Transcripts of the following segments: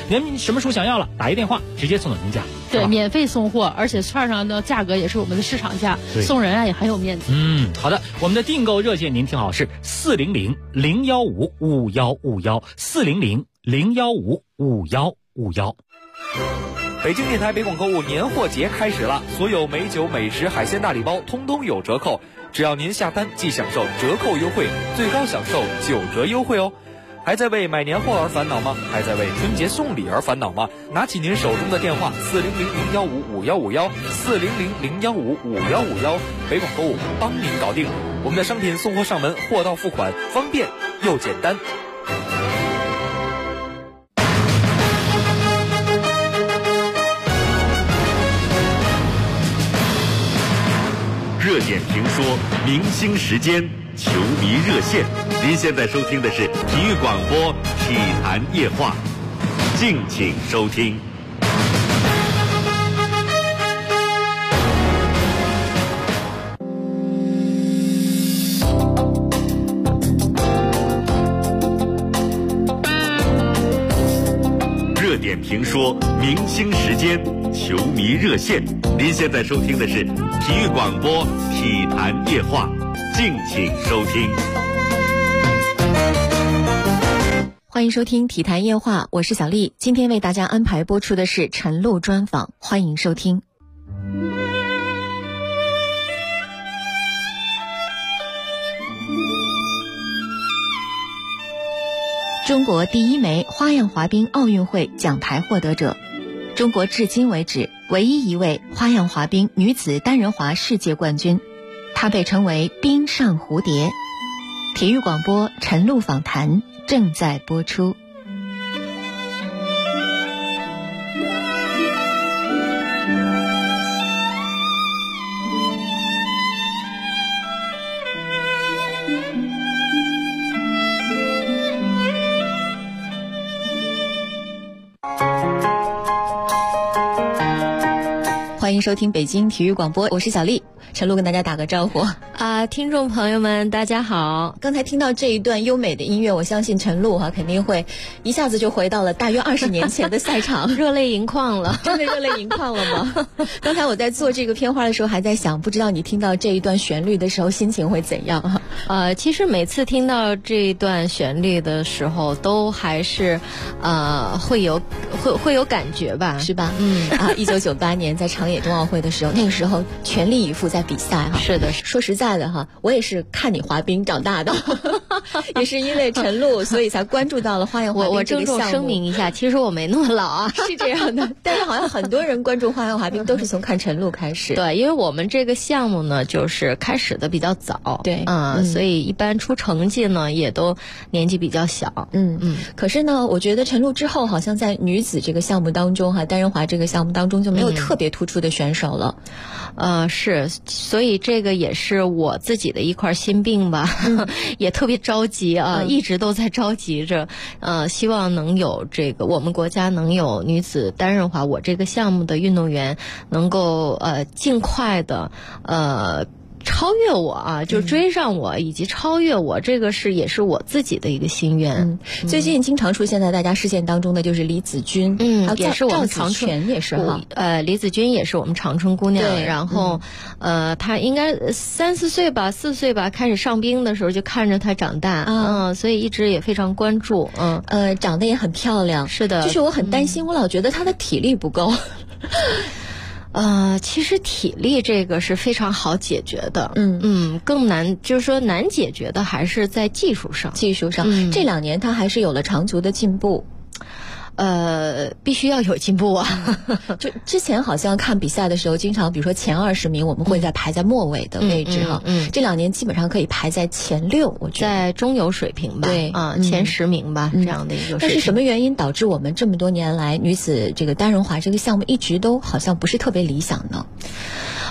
您什么书想要了，打一电话直接送到您家。 对，免费送货，而且券上的价格也是我们的市场价，送人啊也很有面子。 好的，我们的订购热线您听好是400-015-5151，400-015-5151。 北京电台北广购物年货节开始了，所有美酒、美食、海鲜大礼包通通有折扣，只要您下单即享受折扣优惠，最高享受9折优惠哦。还在为买年货而烦恼吗？还在为春节送礼而烦恼吗？拿起您手中的电话400-015-5151，400-015-5151，北广购物帮您搞定。我们的商品送货上门，货到付款，方便又简单。 热点评说，明星时间，球迷热线。您现在收听的是体育广播体坛夜话，敬请收听。热点评说，明星时间，球迷热线。您现在收听的是体育广播体坛夜话，敬请收听。 欢迎收听体坛夜话，我是小丽。今天为大家安排播出的是陈露专访，欢迎收听。中国第一枚花样滑冰奥运会奖牌获得者，中国至今为止唯一一位花样滑冰女子单人滑世界冠军，她被称为冰上蝴蝶。体育广播陈露访谈正在播出。欢迎收听北京体育广播，我是小丽。陈露跟大家打个招呼听众朋友们大家好。 刚才听到这一段优美的音乐，我相信陈露肯定会一下子就回到了大约20年前的赛场热泪盈眶了。 真的热泪盈眶了吗？刚才我在做这个片花的时候还在想，不知道你听到这一段旋律的时候心情会怎样其实每次听到这一段旋律的时候都还是会有感觉吧， 是吧？1998年在长野冬奥会的时候，那个时候全力以赴在比赛是的， 说实在的我也是看你滑冰长大的也是因为陈露所以才关注到了花样滑冰这个项目。 我郑重声明一下，其实我没那么老是这样的，但是好像很多人关注花样滑冰都是从看陈露开始。 对，因为我们这个项目呢就是开始的比较早， 对所以一般出成绩呢也都年纪比较小。 可是呢我觉得陈露之后好像在女子这个项目当中单人滑这个项目当中就没有特别突出的选手了。 是，所以这个也是我自己的一块心病吧，也特别着急一直都在着急着，希望能有这个我们国家能有女子单人滑我这个项目的运动员能够尽快的超越我就追上我以及超越我，这个也是我自己的一个心愿。 最近经常出现在大家视线当中的就是李子君， 也是我们长春， 也是李子君也是我们长春姑娘。然后她应该3-4岁吧，4岁吧，开始上冰的时候就看着她长大所以一直也非常关注。 长得也很漂亮。 是的， 就是我很担心，我老觉得她的体力不够。 其实体力这个是非常好解决的，更难就是说难解决的还是在技术上。 这2年他还是有了长足的进步。 必须要有进步就之前好像看比赛的时候，经常比如说前20名我们会排在末尾的位置这2年基本上可以排在前6，我觉得在中游水平吧。 对前10名吧，这样的一个水平。 但是什么原因导致我们这么多年来女子这个单人滑这个项目一直都好像不是特别理想呢？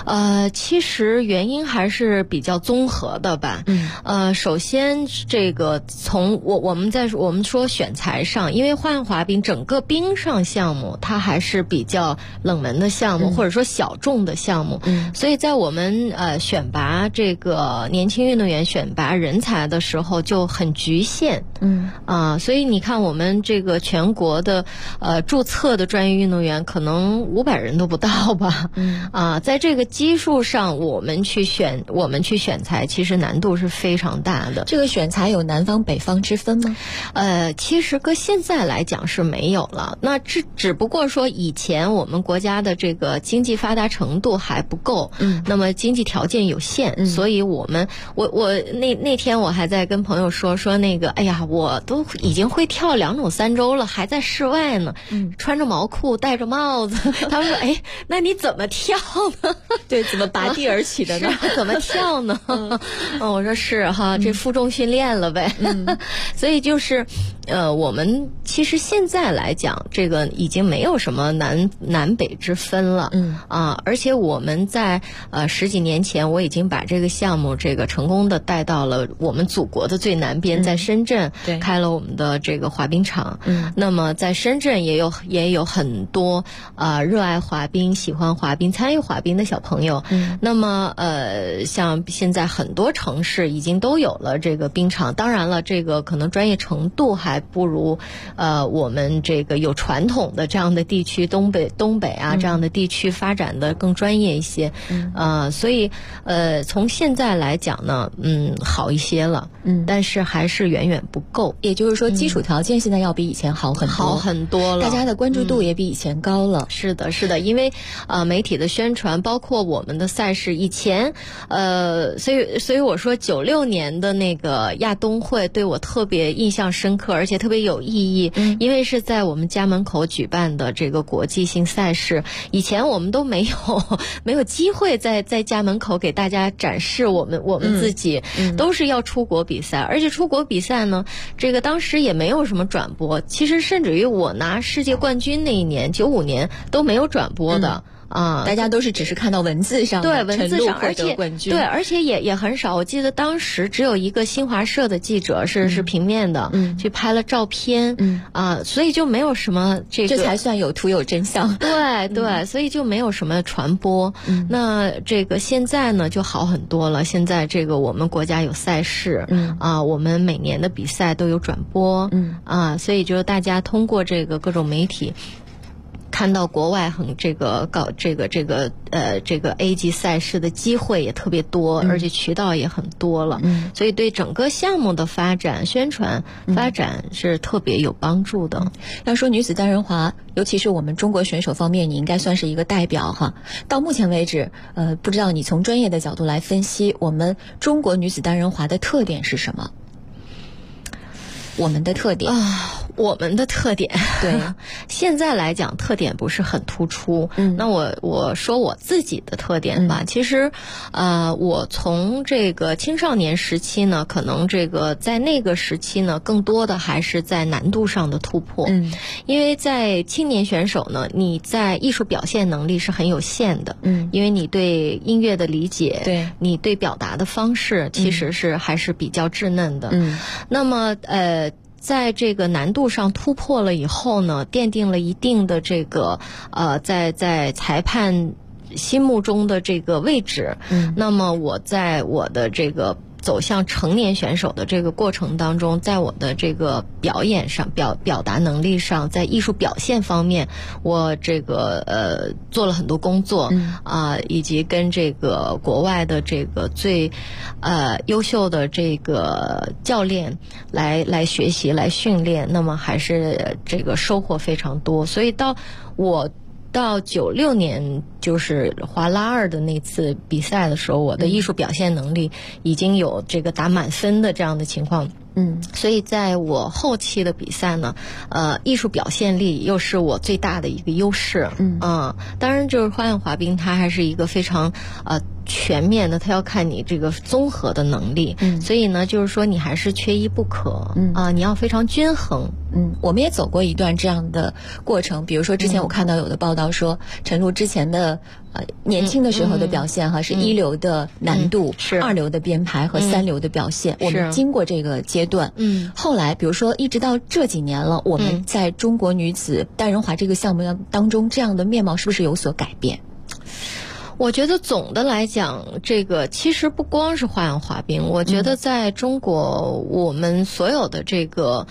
其实原因还是比较综合的吧。首先这个从我们说选材上，因为花样滑冰整个冰上项目它还是比较冷门的项目，或者说小众的项目，所以在我们选拔这个年轻运动员、选拔人才的时候就很局限。所以你看我们这个全国的注册的专业运动员可能500人都不到吧。在这个基数上我们去选材，其实难度是非常大的。 这个选材有南方北方之分吗？ 其实搁现在来讲是没有了。那只不过说以前我们国家的这个经济发达程度还不够，那么经济条件有限，所以我那天我还在跟朋友说那个，哎呀，我都已经会跳2种3周了，还在室外呢，穿着毛裤戴着帽子。他们说，哎，那你怎么跳呢？ 对，怎么拔地而起的呢？ 怎么跳呢？我说是哈，这负重训练了呗。所以就是我们其实现在来讲，这个已经没有什么南北之分了。而且我们在10几年前，我已经把这个项目这个成功的带到了我们祖国的最南边，在深圳开了我们的这个滑冰场。那么在深圳也有很多热爱滑冰、喜欢滑冰、参与滑冰的小朋友。那么像现在很多城市已经都有了这个冰场，当然了，这个可能专业程度还不如我们这个有传统的这样的地区，东北这样的地区发展的更专业一些。所以从现在来讲呢，好一些了，但是还是远远不够。 也就是说，基础条件现在要比以前好很多了，大家的关注度也比以前高了。 是的，因为媒体的宣传，包括我们的赛事，以前所以我说96年的那个亚冬会对我特别印象深刻，而且特别有意义。因为是在我们家门口举办的这个国际性赛事，以前我们都没有机会在家门口给大家展示我们自己，都是要出国比赛，而且出国比赛呢，这个当时也没有什么转播，其实甚至于我拿世界冠军那一年95年都没有转播的。 大家都是只是看到文字上的陈露获得冠军， 而且也很少。我记得当时只有一个新华社的记者是平面的，去拍了照片，所以就没有什么这才算有图有真相。 对，所以就没有什么传播。那这个现在呢就好很多了。现在这个我们国家有赛事，我们每年的比赛都有转播，所以就是大家通过这个各种媒体。看到国外搞这个 A 级赛事的机会也特别多，而且渠道也很多了，所以对整个项目的发展、宣传发展是特别有帮助的。 要说女子单人滑，尤其是我们中国选手方面，你应该算是一个代表哈。到目前为止，不知道你从专业的角度来分析，我们中国女子单人滑的特点是什么？我们的特点对现在来讲特点不是很突出。那我说我自己的特点吧。其实我从这个青少年时期呢，可能这个在那个时期呢，更多的还是在难度上的突破。因为在青年选手呢，你在艺术表现能力是很有限的。因为你对音乐的理解，对你对表达的方式其实还是比较稚嫩的。那么在这个难度上突破了以后呢，奠定了一定的这个在裁判心目中的这个位置。那么我在我的这个走向成年选手的这个过程当中，在我的这个表演上表达能力上，在艺术表现方面，我这个做了很多工作以及跟这个国外的这个最优秀的这个教练来学习来训练，那么还是这个收获非常多。所以到96年就是滑拉2的那次比赛的时候，我的艺术表现能力已经有这个打满分的这样的情况。所以在我后期的比赛呢，艺术表现力又是我最大的一个优势。当然就是花样滑冰它还是一个非常全面的，它要看你这个综合的能力。所以呢，就是说你还是缺一不可。你要非常均衡。 我们也走过一段这样的过程，比如说之前我看到有的报道说，陈露之前的年轻的时候的表现是一流的难度， 是二流的编排和三流的表现。我们经过这个阶段，后来比如说一直到这几年了，我们在中国女子单人滑这个项目当中，这样的面貌是不是有所改变？ 我觉得总的来讲，这个其实不光是花样滑冰，我觉得在中国，我们所有的这个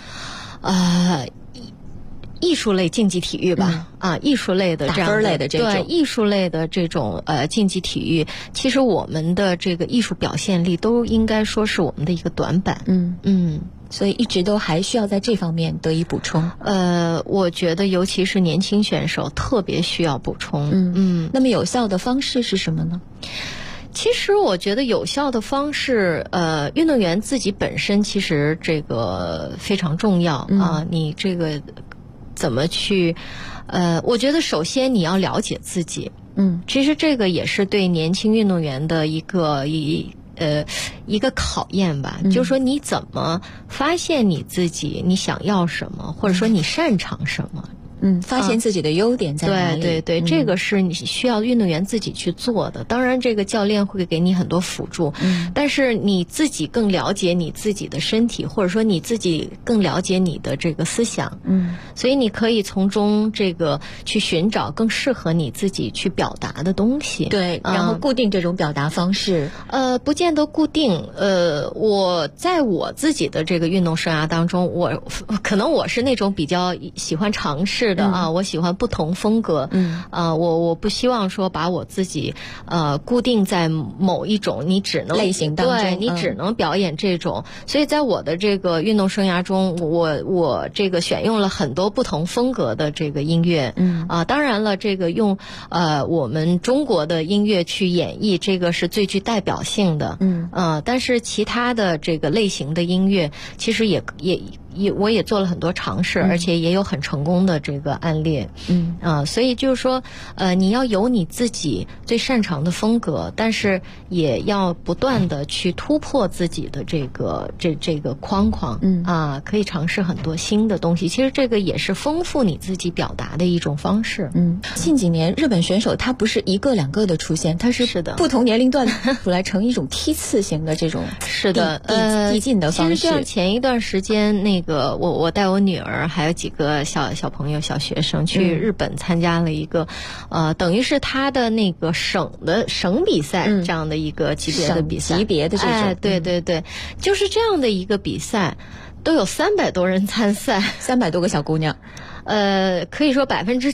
艺术类竞技体育吧，艺术类的这样的打分类的这种， 对艺术类的这种竞技体育，其实我们的这个艺术表现力都应该说是我们的一个短板。 所以一直都还需要在这方面得以补充。 我觉得尤其是年轻选手特别需要补充。 那么有效的方式是什么呢？ 其实我觉得有效的方式，运动员自己本身其实这个非常重要啊。你这个怎么去？我觉得首先你要了解自己。其实这个也是对年轻运动员的一个考验吧，就是说你怎么发现你自己，你想要什么，或者说你擅长什么。 发现自己的优点在哪里？ 对，这个是你需要运动员自己去做的。当然，这个教练会给你很多辅助，但是你自己更了解你自己的身体，或者说你自己更了解你的这个思想。所以你可以从中这个去寻找更适合你自己去表达的东西。 对，然后固定这种表达方式。 不见得固定。我在我自己的这个运动生涯当中，可能我是那种比较喜欢尝试的我喜欢不同风格。我不希望说把我自己固定在某一种你只能类型当中， 对，你只能表演这种。所以在我的这个运动生涯中，我这个选用了很多不同风格的这个音乐。当然了，这个用我们中国的音乐去演绎，这个是最具代表性的。但是其他的这个类型的音乐，其实我也做了很多尝试，而且也有很成功的这个案例。所以就是说，你要有你自己最擅长的风格，但是也要不断的去突破自己的这个框框。可以尝试很多新的东西。其实这个也是丰富你自己表达的一种方式。 近几年日本选手他不是一个两个的出现，他是不同年龄段出来成一种梯次型的这种是的递进的方式。 其实像前一段时间我带我女儿还有几个小朋友小学生去日本参加了一个等于是他的那个省比赛这样的一个级别的比赛， 级别的这种。 对，就是这样的一个比赛，都有300多人参赛 ，300多个小姑娘。 可以说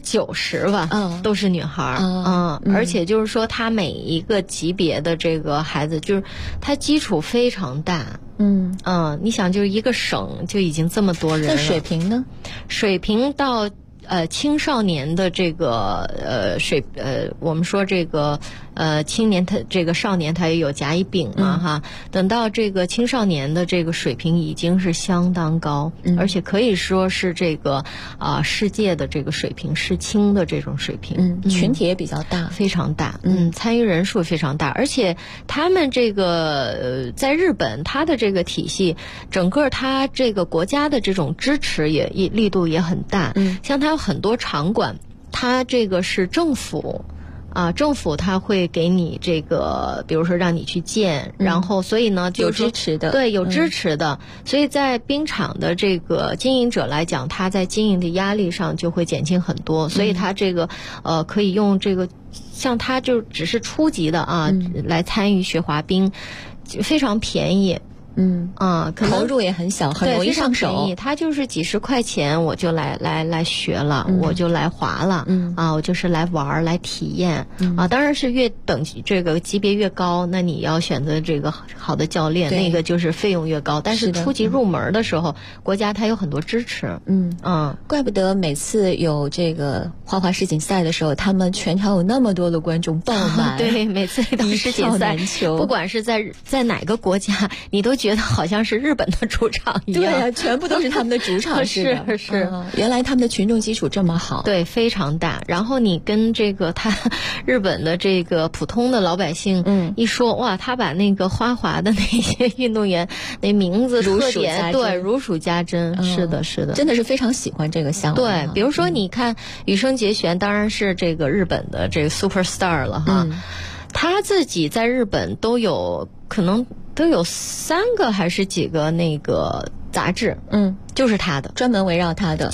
90%吧，都是女孩儿。而且就是说，她每一个级别的这个孩子，就是她基础非常大。你想，就是一个省就已经这么多人了。 那水平呢？ 水平到青少年的这个我们说这个青年他这个少年他也有甲乙丙嘛哈，等到这个青少年的这个水平已经是相当高，而且可以说是这个世界的这个水平，世青的这种水平。 群体也比较大， 非常大。参与人数非常大，而且他们这个在日本，他的这个体系，整个他这个国家的这种支持也力度也很大。像他有很多场馆，他这个是政府他会给你这个，比如说让你去建，然后所以呢，就是有支持的， 对，有支持的。所以在冰场的这个经营者来讲，他在经营的压力上就会减轻很多。所以他这个可以用这个，像他就只是初级的来参与学滑冰，非常便宜。可能投入也很小，很容易上手。 他就是几十块钱，我就来学了，我就来滑了。我就是来玩来体验。当然是越等这个级别越高，那你要选择这个好的教练，那个就是费用越高。但是初级入门的时候，国家它有很多支持。 怪不得每次有这个花滑世锦赛的时候，他们全场有那么多的观众爆满。 对，每次到世锦赛，不管是在哪个国家，你都觉得好像是日本的主场一样。 对呀，全部都是他们的主场是原来他们的群众基础这么好。 对，非常大。然后你跟这个日本的这个普通的老百姓一说，哇，他把那个花滑的那些运动员那名字特点对如数家珍。是的真的是非常喜欢这个项目。 对，比如说你看羽生结弦，当然是这个日本的这个 superstar 了哈。他自己在日本可能都有3个还是几个那个杂志，就是他的， 专门围绕他的，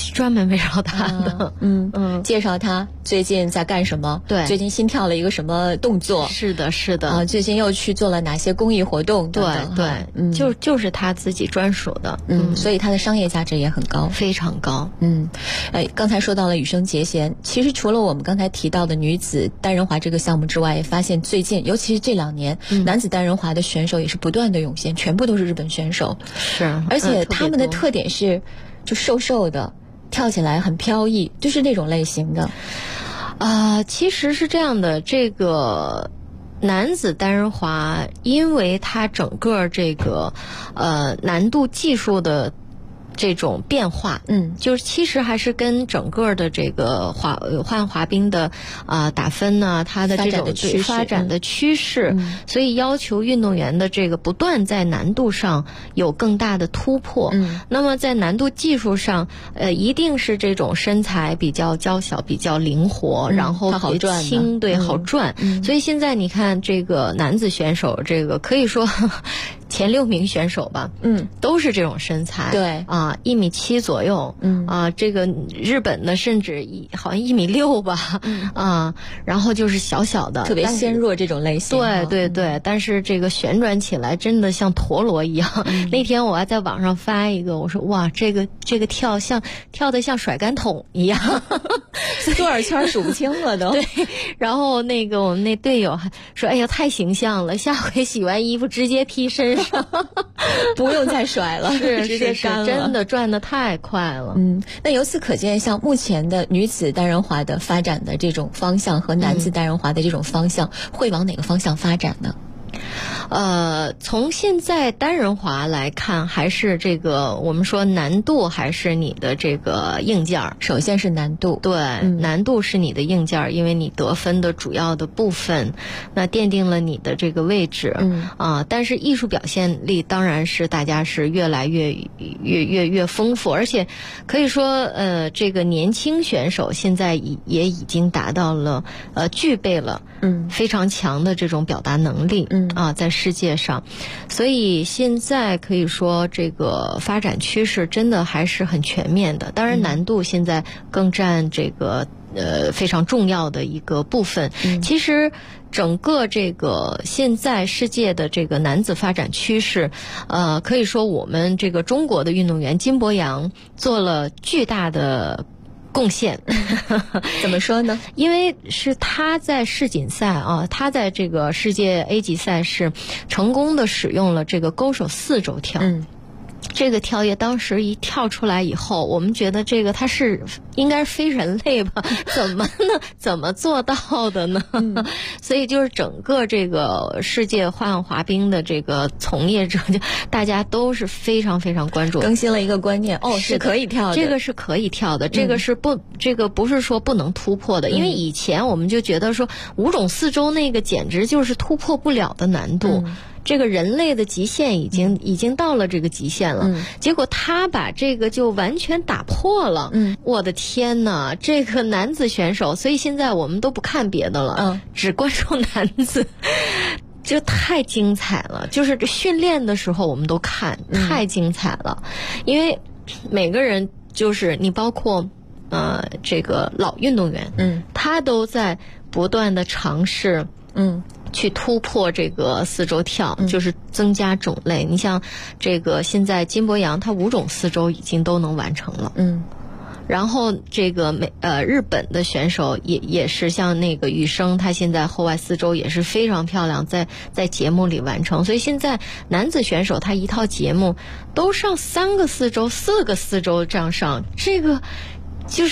介绍他最近在干什么， 对， 最近新跳了一个什么动作， 是的最近又去做了哪些公益活动等等， 对，就是他自己专属的， 所以他的商业价值也很高， 非常高。 刚才说到了羽生结弦，其实除了我们刚才提到的女子单人滑这个项目之外，也发现最近尤其是这2年，男子单人滑的选手也是不断的涌现，全部都是日本选手， 是， 而且他们的特点是就瘦瘦的，跳起来很飘逸，就是那种类型的。 其实是这样的，这个男子单人滑，因为它整个这个难度技术的这种变化，就是其实还是跟整个的这个花样滑冰的打分呢，它的这种发展的趋势，所以要求运动员的这个不断在难度上有更大的突破。那么在难度技术上，一定是这种身材比较娇小、比较灵活，然后好转轻，对，好转。所以现在你看这个男子选手，这个可以说前6名选手吧，都是这种身材， 对 1.7米左右，这个日本的甚至好像1.6米吧，然后就是小小的， 特别纤弱这种类型， 对，但是这个旋转起来真的像陀螺一样。那天我还在网上发一个，我说哇，这个跳得像甩杆桶一样， 多少圈数不清了都。 对，然后那个我们那队友还说，哎呀，太形象了，下回洗完衣服直接披身上， 不用再甩了，直接干了， 真的转得太快了。 那由此可见，像目前的女子单人滑的发展的这种方向和男子单人滑的这种方向，会往哪个方向发展呢？ 从现在单人滑来看，还是这个我们说难度还是你的这个硬件儿。 首先是难度， 对，难度是你的硬件儿，因为你得分的主要的部分，那奠定了你的这个位置。但是艺术表现力当然是大家是越来越丰富，而且可以说这个年轻选手现在也已经达到了具备了非常强的这种表达能力。在世界上，所以现在可以说这个发展趋势真的还是很全面的。当然难度现在更占这个非常重要的一个部分。其实整个这个现在世界的这个男子发展趋势，可以说我们这个中国的运动员金博洋做了巨大的贡献。 怎么说呢？ 因为是他在世锦赛他在这个世界 A 级赛是成功的使用了这个勾手4轴跳。这个跳跃当时一跳出来以后，我们觉得这个他是应该是非人类吧？怎么呢？怎么做到的呢？所以就是整个这个世界花样滑冰的这个从业者，大家都是非常非常关注， 更新了一个观念，是可以跳的， 这个是可以跳的，这个是这个不是说不能突破的，因为以前我们就觉得说5种4轴那个简直就是突破不了的难度。这个人类的极限已经到了这个极限了，结果他把这个就完全打破了。我的天哪，这个男子选手，所以现在我们都不看别的了，只关注男子，就太精彩了。就是训练的时候我们都看，太精彩了，因为每个人就是你包括这个老运动员，他都在不断的尝试，去突破这个4轴跳，就是增加种类。你像这个现在金博洋他5种4轴已经都能完成了。然后这个日本的选手也是像那个羽生，他现在后外4轴也是非常漂亮，在节目里完成。所以现在男子选手他一套节目都上3个4轴、4个4轴这样上，这个就是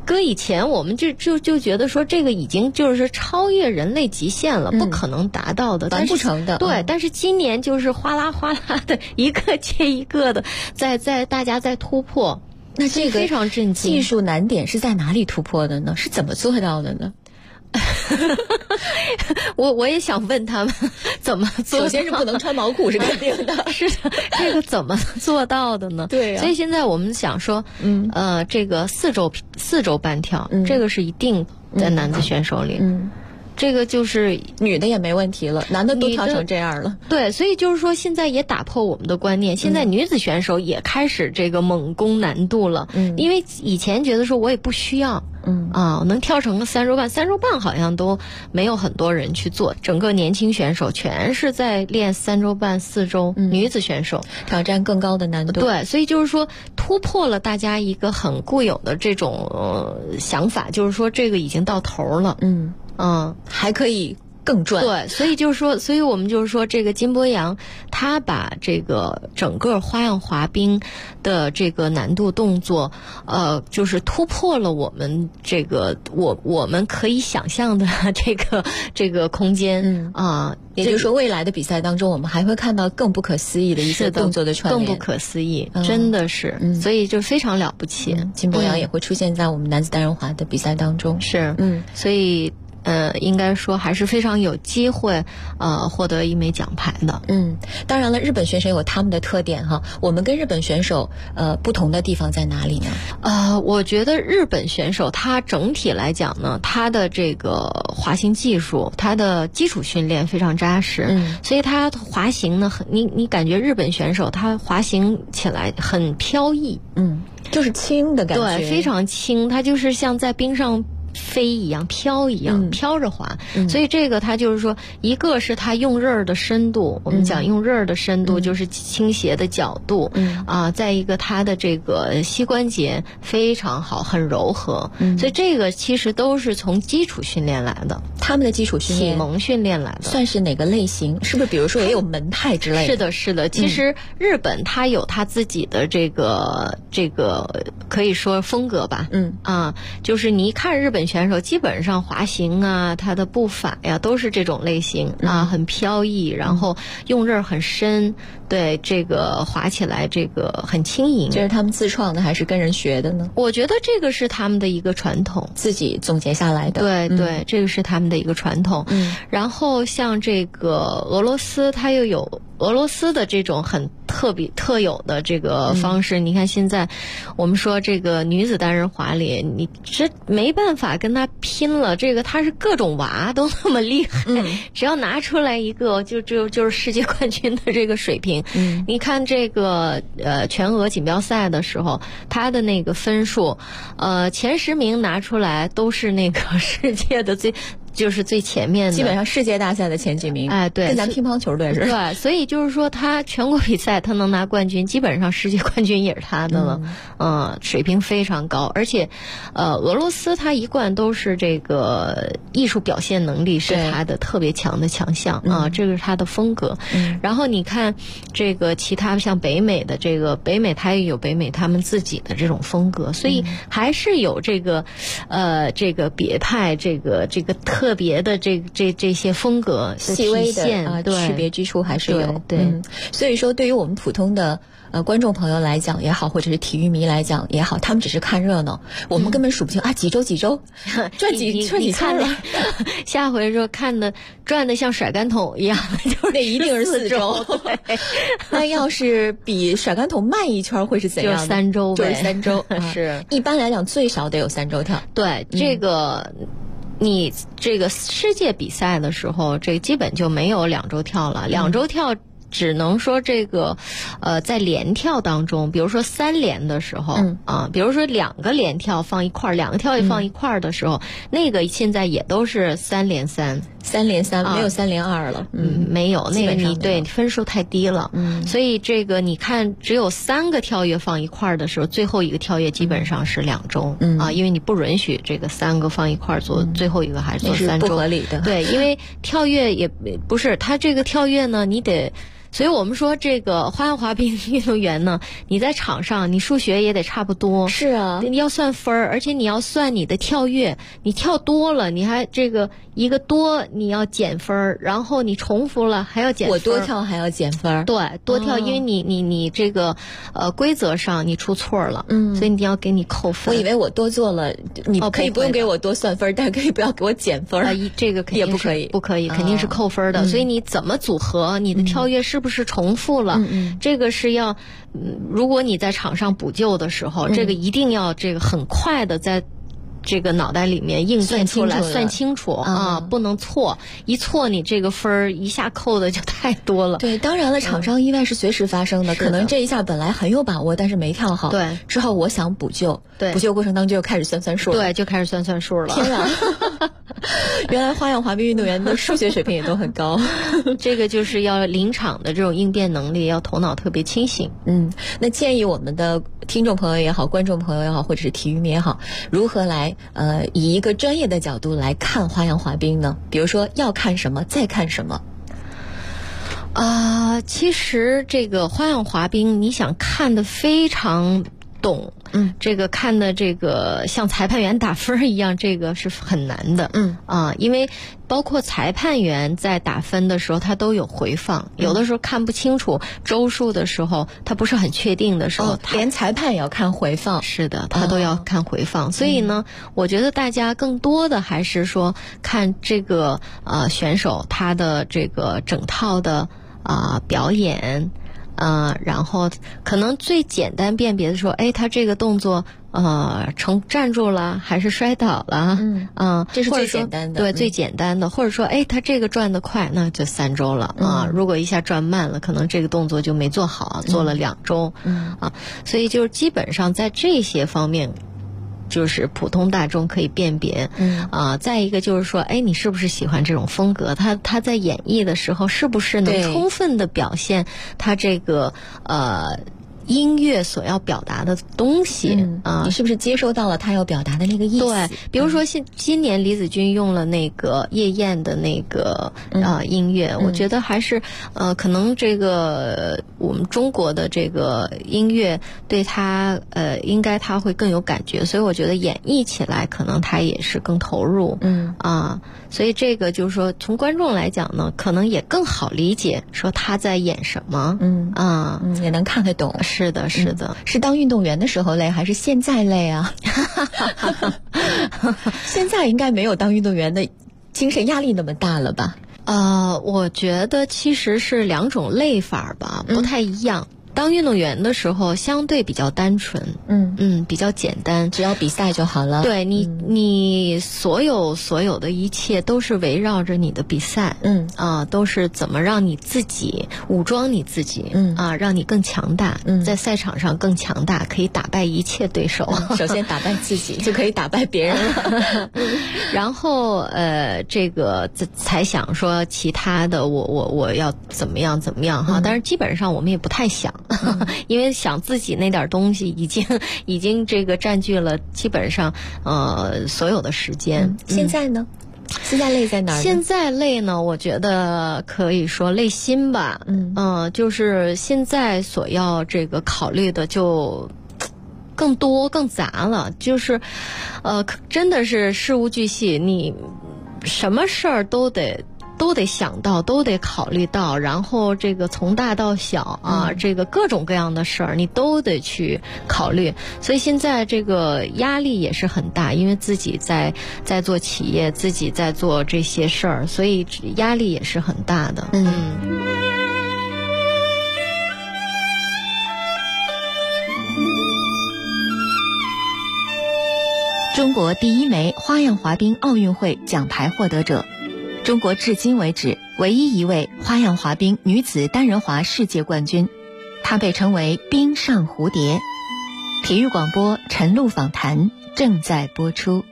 搁以前我们就觉得说这个已经就是超越人类极限了，不可能达到的， 完不成的。 对，但是今年就是哗啦哗啦的一个接一个的在大家在突破。 那这个非常震惊， 技术难点是在哪里突破的呢？是怎么做到的呢？ 我也想问他们怎么做到。 首先是不能穿毛裤是肯定的。 是的，这个怎么做到的呢？ 对啊。 所以现在我们想说，这个四周半跳，这个是一定在男子选手里。这个就是女的也没问题了，男的都跳成这样了。 对，所以就是说现在也打破我们的观念，现在女子选手也开始这个猛攻难度了。因为以前觉得说我也不需要，能跳成个三周半好像都没有很多人去做，整个年轻选手全是在练三周半4周，女子选手挑战更高的难度。 对，所以就是说突破了大家一个很固有的这种想法，就是说这个已经到头了。 还可以更赚。 对，所以就是说，所以我们就是说，这个金博洋他把这个整个花样滑冰的这个难度动作，就是突破了我们这个我们可以想象的这个空间啊。 也就是说，未来的比赛当中，我们还会看到更不可思议的一些动作的串联， 更不可思议，真的是，所以就非常了不起。 金博洋也会出现在我们男子单人滑的比赛当中。 是，所以。应该说还是非常有机会获得一枚奖牌的。 当然了，日本选手有他们的特点哈。我们跟日本选手不同的地方在哪里呢？ 我觉得日本选手他整体来讲呢，他的这个滑行技术，他的基础训练非常扎实，所以他滑行呢，你感觉日本选手他滑行起来很飘逸， 就是轻的感觉， 对，非常轻，他就是像在冰上飞一样，飘一样，飘着滑。所以这个它就是说，一个是它用刃儿的深度，我们讲用刃儿的深度就是倾斜的角度，再一个它的这个膝关节非常好，很柔和。所以这个其实都是从基础训练来的， 他们的基础训练、 启蒙训练来的。 算是哪个类型？是不是比如说也有门派之类的？ 是的，是的。其实日本它有它自己的这个可以说风格吧。就是你一看日本选手基本上滑行啊，他的步伐呀都是这种类型很飘逸，然后用刃很深，对，这个滑起来这个很轻盈。 这是他们自创的还是跟人学的呢？ 我觉得这个是他们的一个传统， 自己总结下来的。 对对，这个是他们的一个传统。然后像这个俄罗斯，它又有俄罗斯的这种很特有的这个方式。你看现在我们说这个女子单人滑里，你这没办法跟他拼了，这个他是各种娃都那么厉害，只要拿出来一个就是世界冠军的这个水平。你看这个全俄锦标赛的时候，他的那个分数前10名拿出来都是那个世界的就是最前面的， 基本上世界大赛的前几名。 对， 跟咱乒乓球队似的。 对，所以就是说他全国比赛他能拿冠军，基本上世界冠军也是他的了。水平非常高，而且俄罗斯他一贯都是这个艺术表现能力是他的特别强的强项这个是他的风格。然后你看这个其他像北美的北美，他也有北美他们自己的这种风格，所以还是有这个别派这个特别的这些风格细微的区别之处还是有。对，所以说对于我们普通的观众朋友来讲也好，或者是体育迷来讲也好，他们只是看热闹，我们根本数不清几周转几圈了。 下回说看的转的像甩杆桶一样，就是那一定是4周。那要是比甩杆桶慢一圈会是怎样的？ 就是3周呗。 就是3周。 是， 一般来讲最少得有3周跳。 对，这个。你这个世界比赛的时候，这基本就没有2周跳了，2周跳只能说这个在连跳当中，比如说3连的时候比如说2个连跳放一块儿，2个跳跃放一块儿的时候，那个现在也都是3连3， 没有3连2了。 没有，那个你对分数太低了。所以这个你看只有3个跳跃放一块儿的时候，最后一个跳跃基本上是2周因为你不允许这个3个放一块儿做最后一个还是做3周， 不合理的。 对，因为跳跃也不是它这个跳跃呢，你得所以我们说这个花样滑冰运动员呢，你在场上你数学也得差不多， 是啊， 你要算分儿，而且你要算你的跳跃，你跳多了，你还这个一个多你要减分儿，然后你重复了还要减分儿。 我多跳还要减分儿。 对，多跳，因为你这个规则上你出错了，所以你要给你扣分。 我以为我多做了，你可以不用给我多算分儿，但可以不要给我减分儿。 这个肯定也不可以， 不可以，肯定是扣分的。所以你怎么组合，你的跳跃是不是重复了？这个是要，如果你在场上补救的时候，这个一定要这个很快的在这个脑袋里面应变出来，算清楚啊，不能错，一错你这个分儿一下扣的就太多了。 对，当然了，场上意外是随时发生的，可能这一下本来很有把握，但是没跳好， 对， 之后我想补救， 对， 补救过程当中就开始算数了， 对，就开始算数了。 天啊！原来花样滑冰运动员的数学水平也都很高， 这个就是要临场的这种应变能力，要头脑特别清醒。 那建议我们的听众朋友也好，观众朋友也好，或者是体育迷也好，如何来以一个专业的角度来看花样滑冰呢？比如说要看什么，再看什么？ 其实这个花样滑冰，你想看得非常懂，这个看的这个像裁判员打分一样，这个是很难的，因为包括裁判员在打分的时候，他都有回放，有的时候看不清楚周数的时候，他不是很确定的时候， 连裁判也要看回放。 是的，他都要看回放。所以呢，我觉得大家更多的还是说看这个选手他的这个整套的表演。然后可能最简单辨别的说，他这个动作站住了还是摔倒了， 这是最简单的， 对，最简单的，或者说他这个转得快，那就3周了如果一下转慢了，可能这个动作就没做好，做了2周所以就是基本上在这些方面。就是普通大众可以辨别，再一个就是说，你是不是喜欢这种风格？他在演绎的时候，是不是能充分的表现他这个音乐所要表达的东西你是不是接收到了他要表达的那个意思？ 对，比如说今年李子君用了那个夜宴的那个音乐，我觉得还是可能这个我们中国的这个音乐对他应该他会更有感觉，所以我觉得演绎起来可能他也是更投入所以这个就是说从观众来讲呢，可能也更好理解说他在演什么也能看得懂。 是的，是的， 是当运动员的时候累，还是现在累啊？现在应该没有当运动员的精神压力那么大了吧？ 我觉得其实是2种累法吧，不太一样。当运动员的时候相对比较单纯，比较简单， 只要比赛就好了。 对你所有的一切都是围绕着你的比赛，都是怎么让你自己武装你自己，让你更强大，在赛场上更强大，可以打败一切对手。 首先打败自己，就可以打败别人了。 然后这个才想说其他的，我要怎么样哈？但是基本上我们也不太想。因为想自己那点东西已经这个占据了基本上所有的时间。 现在呢？现在累在哪儿？ 现在累呢，我觉得可以说累心吧。就是现在所要这个考虑的就更多更杂了，就是真的是事无巨细，你什么事儿都得想到，都得考虑到，然后这个从大到小这个各种各样的事儿你都得去考虑，所以现在这个压力也是很大，因为自己在做企业，自己在做这些事儿，所以压力也是很大的。 中国第一枚花样滑冰奥运会奖牌获得者，中国至今为止唯一一位花样滑冰女子单人滑世界冠军，她被称为冰上蝴蝶。体育广播晨露访谈正在播出。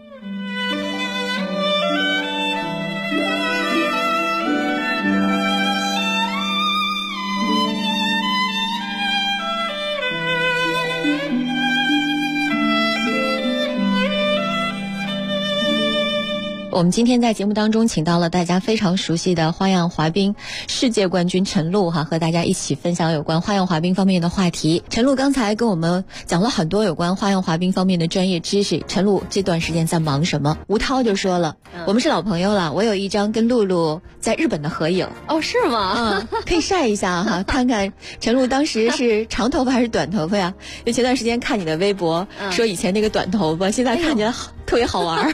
我们今天在节目当中请到了大家非常熟悉的花样滑冰世界冠军陈露和大家一起分享有关花样滑冰方面的话题。陈露刚才跟我们讲了很多有关花样滑冰方面的专业知识。陈露这段时间在忙什么？吴涛就说了，我们是老朋友了，我有一张跟露露在日本的合影。 哦，是吗？ 可以晒一下哈，看看陈露当时是长头发还是短头发呀？因为前段时间看你的微博，说以前那个短头发，现在看起来特别好玩。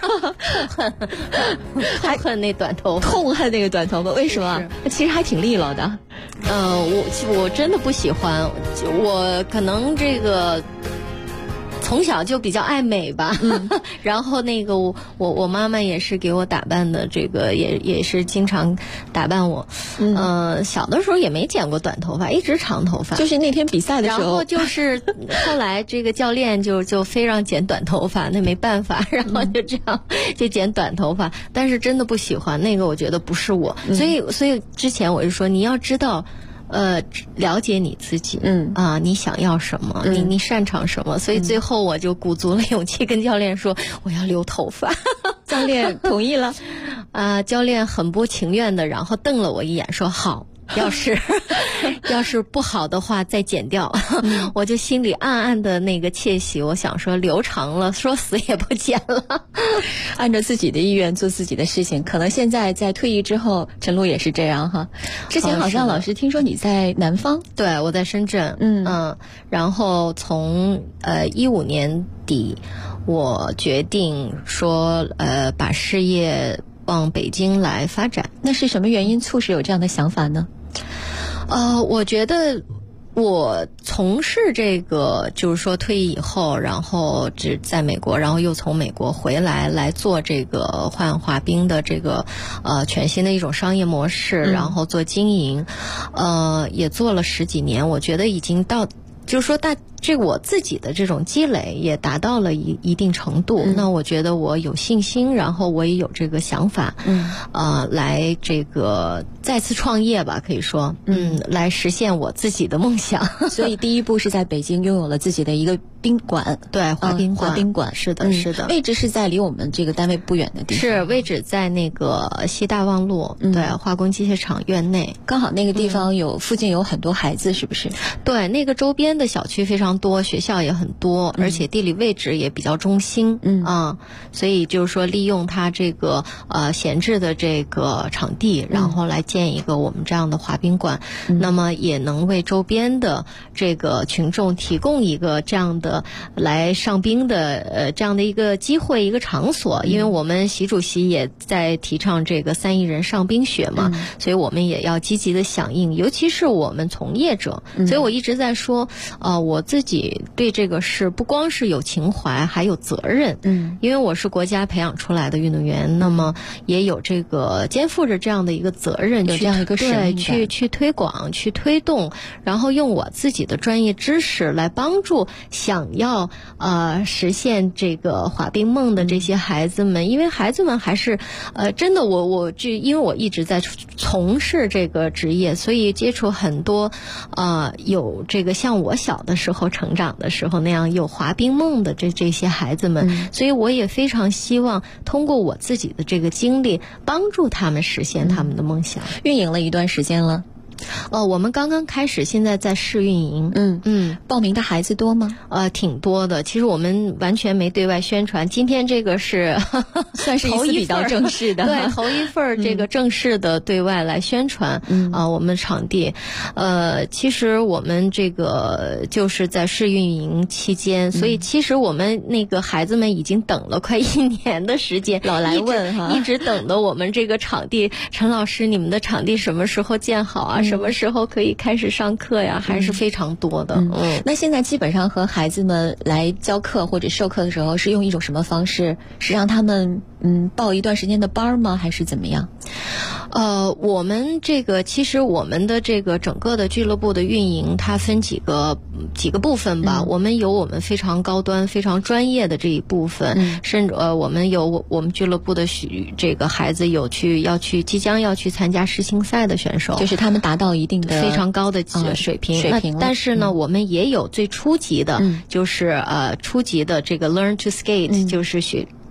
痛恨那短头发， 痛恨那个短头发，为什么？其实还挺利落的。 我真的不喜欢，我可能这个从小就比较爱美吧，然后那个我妈妈也是给我打扮的，这个也是经常打扮我。小的时候也没剪过短头发，一直长头发。 就是那天比赛的时候， 然后就是后来这个教练就非让剪短头发，那没办法，然后就这样就剪短头发。但是真的不喜欢那个，我觉得不是我，所以之前我就说你要知道。了解你自己，你想要什么，你擅长什么，所以最后我就鼓足了勇气跟教练说我要留头发， 教练同意了， 教练很不情愿的，然后瞪了我一眼说好。要是不好的话再剪掉，我就心里暗暗的那个窃喜，我想说留长了说死也不剪了， 按照自己的意愿做自己的事情。可能现在在退役之后，陈露也是这样哈。之前好像老师听说你在南方， 对，我在深圳，然后从15年底，我决定说把事业往北京来发展。 那是什么原因促使有这样的想法呢？ 我觉得我从事这个就是说退役以后，然后只在美国，然后又从美国回来做这个花样滑冰的这个全新的一种商业模式，然后做经营，也做了10几年，我觉得已经到就是说这我自己的这种积累也达到了一定程度，那我觉得我有信心，然后我也有这个想法，来这个再次创业吧，可以说，来实现我自己的梦想。 所以第一步是在北京拥有了自己的一个宾馆， 对，滑冰馆，是的，是的。 位置是在离我们这个单位不远的地方， 是位置在那个西大望路，对，化工机械厂院内， 刚好那个地方附近有很多孩子，是不是？ 对，那个周边的小区非常多，学校也很多，而且地理位置也比较中心，所以就是说利用它这个闲置的这个场地，然后来建一个我们这样的滑冰馆，那么也能为周边的这个群众提供一个这样的来上冰的这样的一个机会，一个场所。因为我们习主席也在提倡这个3亿人上冰雪嘛，所以我们也要积极的响应，尤其是我们从业者。所以我一直在说，我自己对这个事不光是有情怀，还有责任。因为我是国家培养出来的运动员，那么也有这个肩负着这样的一个责任， 有这样一个使命感， 去推广，去推动，然后用我自己的专业知识来帮助想要实现这个滑冰梦的这些孩子们。因为孩子们还是真的，因为我一直在从事这个职业，所以接触很多有这个像我小的时候成长的时候那样有滑冰梦的这些孩子们，所以我也非常希望通过我自己的这个经历帮助他们实现他们的梦想。 运营了一段时间了。 我们刚刚开始，现在在试运营。 报名的孩子多吗？ 挺多的。其实我们完全没对外宣传。今天这个是算是一次比较正式的， 对，头一份这个正式的对外来宣传。我们场地，其实我们这个就是在试运营期间，所以其实我们那个孩子们已经等了快1年的时间， 老来问哈， 一直等的我们这个场地。陈老师，你们的场地什么时候建好啊？什么时候可以开始上课呀？还是非常多的。 那现在基本上和孩子们来教课或者授课的时候，是用一种什么方式？是让他们报一段时间的班吗？还是怎么样？ 我们这个其实我们的这个整个的俱乐部的运营，它分几个部分吧。我们有我们非常高端、非常专业的这一部分，甚至我们有我们俱乐部的这个孩子即将要去参加世青赛的选手， 就是他们达到一定的非常高的水平。但是呢，我们也有最初级的，就是初级的这个 learn to skate，就是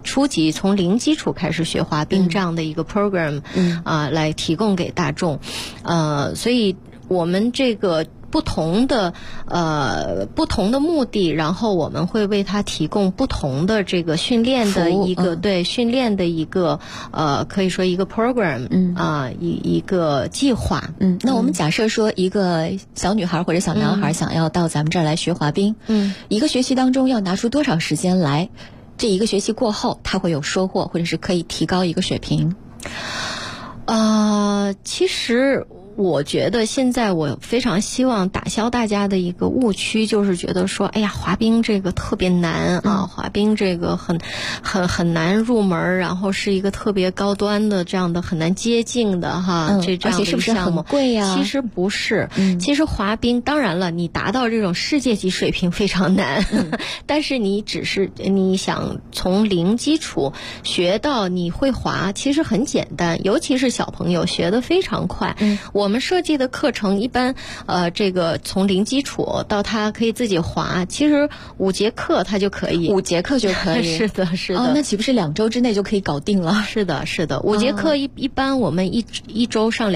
初级从零基础开始学滑冰这样的一个 program，来提供给大众，所以我们这个不同的目的，然后我们会为他提供不同的这个训练的一个训练的一个可以说一个 program，一个计划。 那我们假设说一个小女孩或者小男孩想要到咱们这儿来学滑冰，一个学期当中要拿出多少时间来？这一个学期过后，他会有收获，或者是可以提高一个水平？ 其实我觉得现在我非常希望打消大家的一个误区，就是觉得说，哎呀，滑冰这个特别难啊，滑冰这个很难入门，然后是一个特别高端的这样的很难接近的哈，这样的一个项目， 而且是不是很贵呀？ 其实不是，其实滑冰当然了，你达到这种世界级水平非常难，但是你想从零基础学到你会滑，其实很简单，尤其是小朋友学得非常快。我们设计的课程一般，这个从零基础到他可以自己滑，其实5节课他就可以。 5节课就可以。 是的，是的。 那岂不是2周之内就可以搞定了？ 是的，是的。5节课一般我们一周上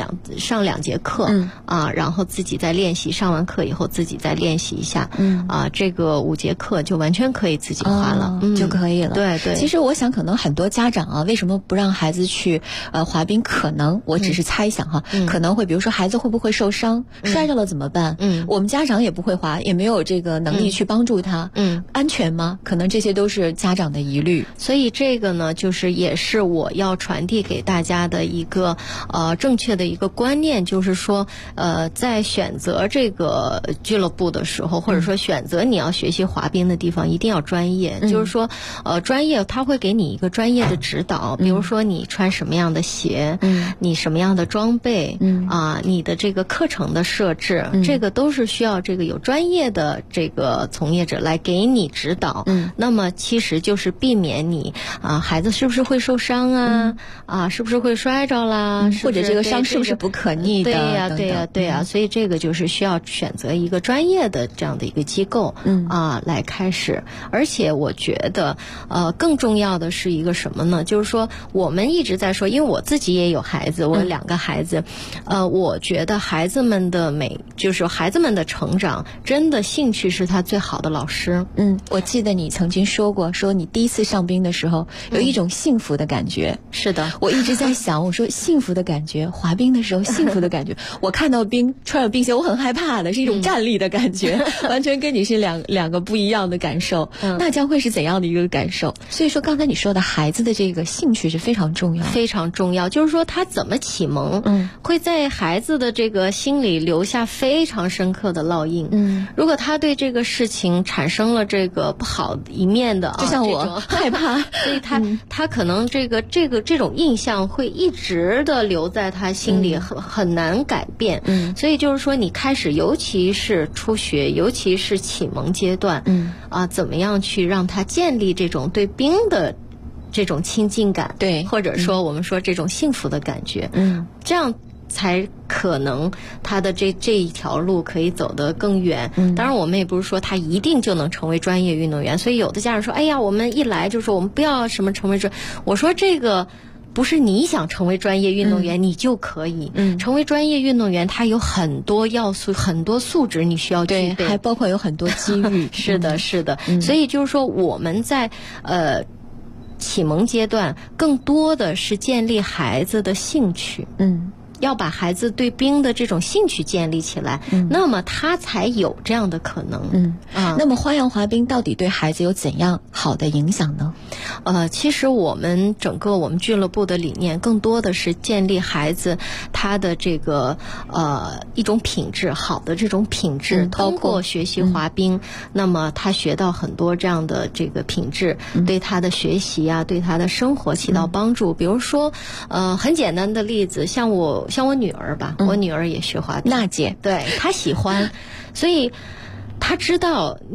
2节课，然后自己再练习，上完课以后自己再练习一下，这个5节课就完全可以自己滑了， 就可以了。 对对。 其实我想，可能很多家长啊，为什么不让孩子去滑冰？可能我只是猜想哈，可能会比如说孩子会不会受伤，摔着了怎么办？我们家长也不会滑，也没有这个能力去帮助他，安全吗？可能这些都是家长的疑虑。 所以这个呢，就是也是我要传递给大家的一个正确的一个观念，就是说在选择这个俱乐部的时候，或者说选择你要学习滑冰的地方，一定要专业。就是说专业他会给你一个专业的指导，比如说你穿什么样的鞋，你什么样的装备，你的这个课程的设置，这个都是需要这个有专业的这个从业者来给你指导。那么其实就是避免你孩子是不是会受伤是不是会摔着啦， 或者这个伤是不是不可逆的？ 对呀，所以这个就是需要选择一个专业的这样的一个机构来开始。而且我觉得更重要的是一个什么呢？就是说我们一直在说，因为我自己也有孩子，我有2个孩子，我觉得孩子们的就是孩子们的成长，真的兴趣是他最好的老师。 我记得你曾经说过，说你第一次上冰的时候有一种幸福的感觉。 是的， 我一直在想，我说幸福的感觉，滑冰的时候幸福的感觉。我看到冰穿着冰鞋，我很害怕的，是一种站立的感觉，完全跟你是两个不一样的感受。那将会是怎样的一个感受？所以说刚才你说的孩子的这个兴趣是非常重要， 非常重要。就是说他怎么启蒙，会在孩子的这个心里留下非常深刻的烙印。如果他对这个事情产生了这个不好一面的， 就像我害怕， 所以他可能这种印象会一直的留在他心里，很难改变。所以就是说，你开始，尤其是初学，尤其是启蒙阶段，怎么样去让他建立这种对冰的这种亲近感， 对， 或者说我们说这种幸福的感觉，这样才可能他的这一条路可以走得更远。当然我们也不是说他一定就能成为专业运动员，所以有的家长说，哎呀，我们一来就说我们不要什么成为我说这个不是你想成为专业运动员你就可以。成为专业运动员他有很多要素，很多素质你需要具备， 还包括有很多机遇。 是的，是的。所以就是说我们在启蒙阶段更多的是建立孩子的兴趣。要把孩子对冰的这种兴趣建立起来，那么他才有这样的可能。 那么花样滑冰到底对孩子有怎样好的影响呢？ 其实我们俱乐部的理念更多的是建立孩子他的这个一种品质，好的这种品质，通过学习滑冰，那么他学到很多这样的这个品质，对他的学习对他的生活起到帮助。比如说很简单的例子，像我女儿吧，我女儿也学滑冰， 娜姐， 对，她喜欢，所以她知道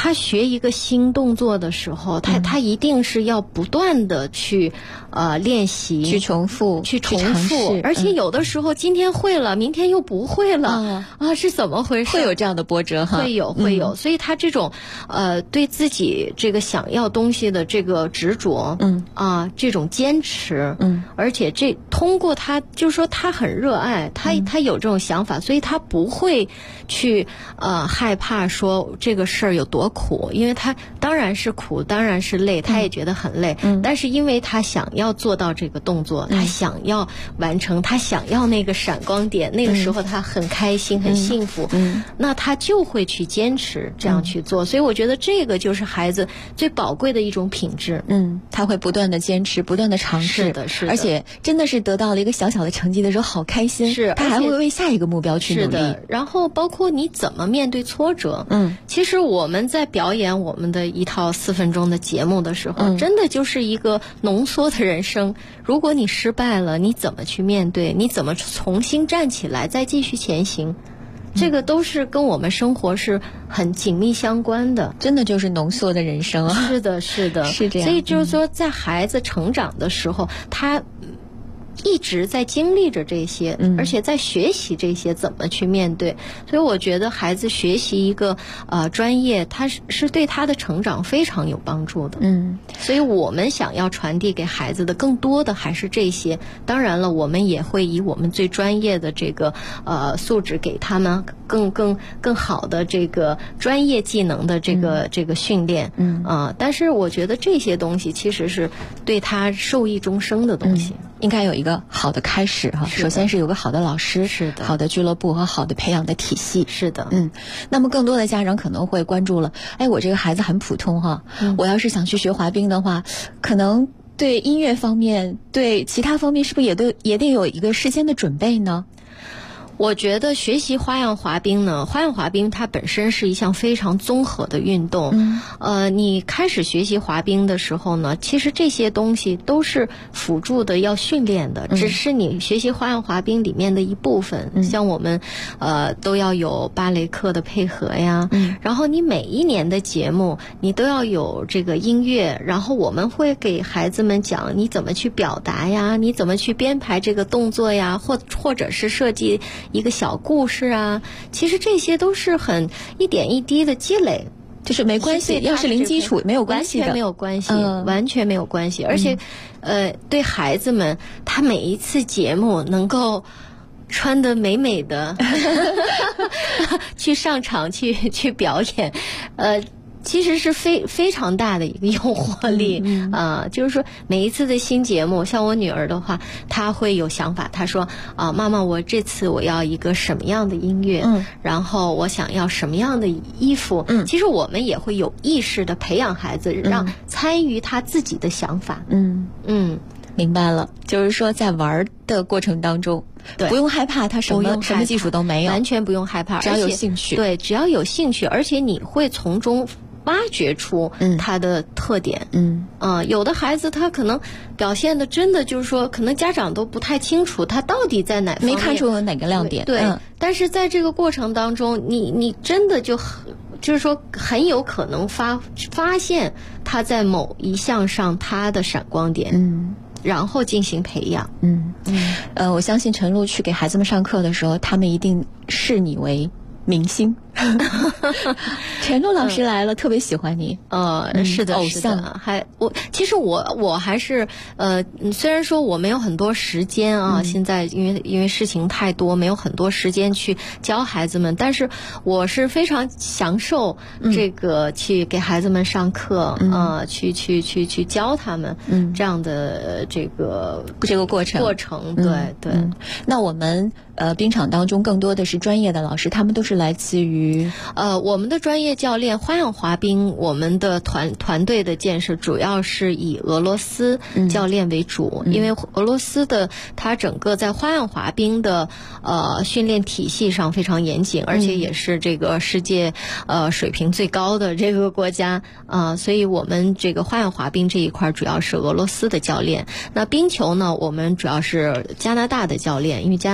他学一个新动作的时候，他一定是要不断的去练习， 去重复， 去重复，而且有的时候今天会了，明天又不会了，是怎么回事？ 会有这样的波折哈？ 会有，所以他这种对自己这个想要东西的这个执着，这种坚持，而且通过他就是说他很热爱，他有这种想法，所以他不会去害怕说这个事儿有多苦，因为他当然是苦，当然是累，他也觉得很累，但是因为他想要做到这个动作，他想要完成，他想要那个闪光点，那个时候他很开心，很幸福，那他就会去坚持这样去做，所以我觉得这个就是孩子最宝贵的一种品质。 他会不断的坚持，不断的尝试， 是的， 而且真的是得到了一个小小的成绩的时候，好开心。 是， 他还会为下一个目标去努力。 是的，然后包括你怎么面对挫折。其实我们在表演我们的一套4分钟的节目的时候，真的就是一个浓缩的人生。如果你失败了，你怎么去面对？你怎么重新站起来，再继续前行？这个都是跟我们生活是很紧密相关的， 真的就是浓缩的人生啊！ 是的，是的， 是这样。 所以就是说，在孩子成长的时候，他一直在经历着这些，而且在学习这些怎么去面对。所以我觉得孩子学习一个专业，他是对他的成长非常有帮助的。所以我们想要传递给孩子的更多的还是这些。当然了，我们也会以我们最专业的这个素质给他们更好的这个专业技能的这个训练。但是我觉得这些东西其实是对他受益终生的东西。 应该有一个好的开始哈，首先是有个好的老师， 是的， 好的俱乐部和好的培养的体系， 是的， 那么更多的家长可能会关注了，我这个孩子很普通哈，我要是想去学滑冰的话，可能对音乐方面，对其他方面，是不是也得有一个事先的准备呢？ 我觉得学习花样滑冰呢，花样滑冰它本身是一项非常综合的运动。你开始学习滑冰的时候呢，其实这些东西都是辅助的要训练的，只是你学习花样滑冰里面的一部分。像我们都要有芭蕾课的配合呀，然后你每一年的节目你都要有这个音乐，然后我们会给孩子们讲你怎么去表达呀，你怎么去编排这个动作呀，或者是设计一个小故事啊，其实这些都是很一点一滴的积累， 就是没关系，要是零基础没有关系的， 完全没有关系，完全没有关系。而且，对孩子们，他每一次节目能够穿得美美的去上场去表演，其实是非常大的一个诱惑力。就是说每一次的新节目，像我女儿的话，她会有想法，她说妈妈，我这次我要一个什么样的音乐，然后我想要什么样的衣服。其实我们也会有意识的培养孩子，让参与他自己的想法。 明白了，就是说在玩的过程当中， 对， 不用害怕，他什么技术都没有， 完全不用害怕， 只要有兴趣。 对，只要有兴趣，而且你会从中挖掘出他的特点。有的孩子他可能表现的真的就是说，可能家长都不太清楚他到底在哪方面， 没看出哪个亮点。 对，但是在这个过程当中，你真的就是说很有可能发现他在某一项上他的闪光点。然后进行培养。 我相信陈露去给孩子们上课的时候，他们一定视你为明星。陈露老师来了，特别喜欢你。 是的， 偶像。 其实我还是虽然说我没有很多时间啊，现在因为事情太多，没有很多时间去教孩子们，但是我是非常享受这个去给孩子们上课去教他们这样的这个过程。对。 那我们冰场当中更多的是专业的老师，他们都是来自于我们的专业教练花样滑冰，我们的团队的建设主要是以俄罗斯教练为主，因为俄罗斯的它整个在花样滑冰的训练体系上非常严谨，而且也是这个世界水平最高的这个国家所以我们这个花样滑冰这一块主要是俄罗斯的教练。那冰球呢，我们主要是加拿大的教练，因为加拿大也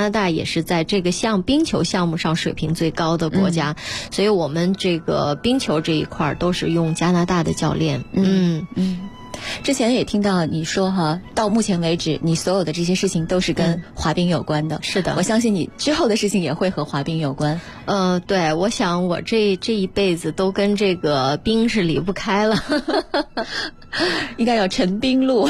是在这个冰球项目上水平最高的国家，所以我们这个冰球这一块都是用加拿大的教练。 之前也听到你说哈，到目前为止你所有的这些事情都是跟滑冰有关的。 是的， 我相信你之后的事情也会和滑冰有关。 对，我想我这一辈子都跟这个冰是离不开了。 应该有陈冰路。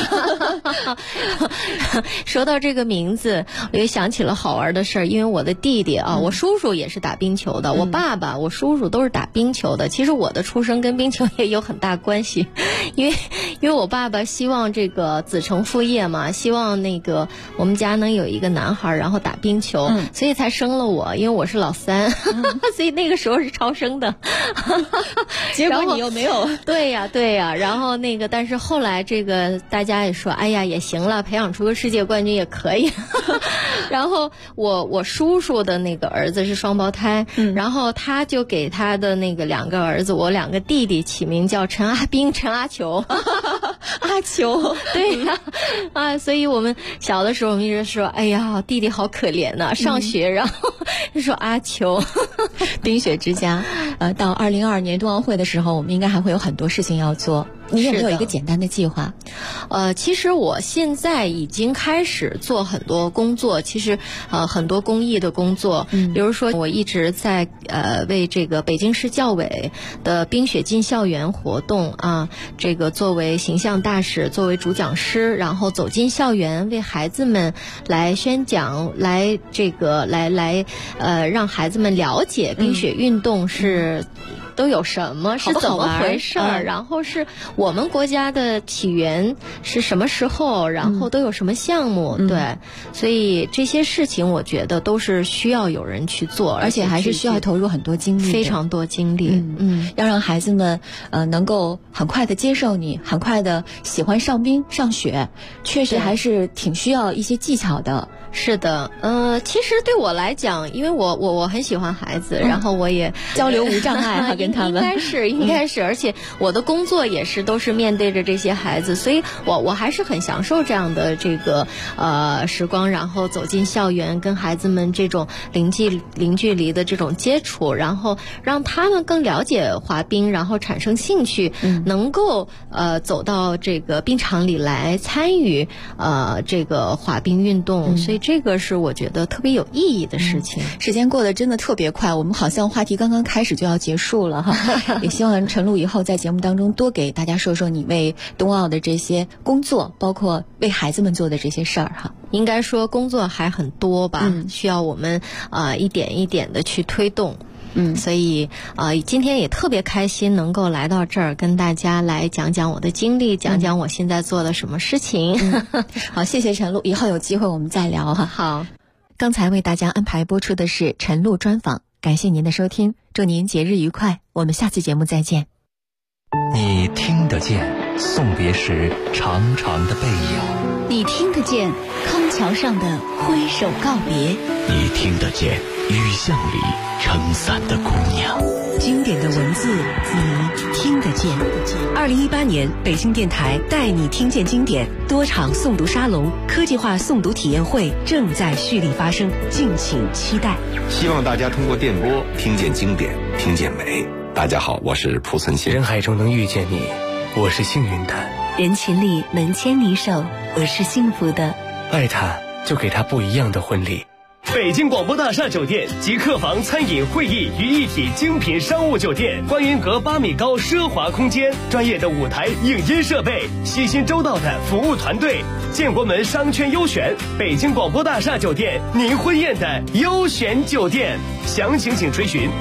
说到这个名字，我也想起了好玩的事儿。因为我的弟弟啊，我叔叔也是打冰球的，我爸爸、我叔叔都是打冰球的。其实我的出生跟冰球也有很大关系，因为我爸爸希望这个子承父业嘛，希望那个我们家能有一个男孩，然后打冰球，所以才生了我。因为我是老三，所以那个时候是超生的。 结果你又没有。 对呀，然后那个，但是后来这个大家也说，哎呀，也行了，培养出个世界冠军也可以。然后我叔叔的那个儿子是双胞胎，然后他就给他的那个2个儿子，我2个弟弟起名叫陈阿冰、陈阿球。 阿球， 对呀，所以我们小的时候我们一直说，哎呀，弟弟好可怜呐，上学然后就说阿球。 冰雪之家，到2022年冬奥会的时候，我们应该还会有很多事情要做。你有没有一个简单的计划？ 其实我现在已经开始做很多工作，其实很多公益的工作，比如说我一直在为这个北京市教委的冰雪进校园活动啊，这个作为形象大使，作为主讲师，然后走进校园，为孩子们来宣讲，来这个来让孩子们了解冰雪运动是都有什么，是怎么回事儿，然后是我们国家的起源是什么时候，然后都有什么项目，对，所以这些事情我觉得都是需要有人去做， 而且还是需要投入很多精力， 非常多精力。 要让孩子们能够很快的接受你，很快的喜欢上冰上雪，确实还是挺需要一些技巧的。 是的，其实对我来讲，因为我很喜欢孩子，然后我也交流无障碍哈，跟他们应该是，而且我的工作也是都是面对着这些孩子，所以我还是很享受这样的这个时光，然后走进校园，跟孩子们这种零距离的这种接触，然后让他们更了解滑冰，然后产生兴趣，能够走到这个冰场里来参与这个滑冰运动，所以这个是我觉得特别有意义的事情。 时间过得真的特别快，我们好像话题刚刚开始就要结束了哈。也希望陈露以后在节目当中多给大家说说你为冬奥的这些工作，包括为孩子们做的这些事儿哈。 应该说工作还很多吧，需要我们一点一点的去推动。所以今天也特别开心能够来到这儿，跟大家来讲讲我的经历，讲讲我现在做了什么事情。 好，谢谢陈露，以后有机会我们再聊哈。 好， 刚才为大家安排播出的是陈露专访，感谢您的收听，祝您节日愉快，我们下次节目再见。 你听得见送别时长长的背影， 你听得见康桥上的挥手告别， 你听得见雨巷里撑伞的姑娘。 经典的文字你听得见。2018年北京电台带你听见经典多场诵读沙龙、科技化诵读体验会正在蓄力发生，敬请期待。 希望大家通过电波听见经典，听见美。大家好，我是蒲存昕。 人海中能遇见你，我是幸运的。 人群里能牵你手，我是幸福的。 爱他，就给他不一样的婚礼。北京广播大厦酒店集客房、餐饮、会议于一体精品商务酒店，观云阁8米高奢华空间，专业的舞台影音设备，悉心周到的服务团队，建国门商圈优选，北京广播大厦酒店，您婚宴的优选酒店。详情请垂询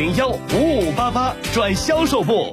8501-5588转销售部。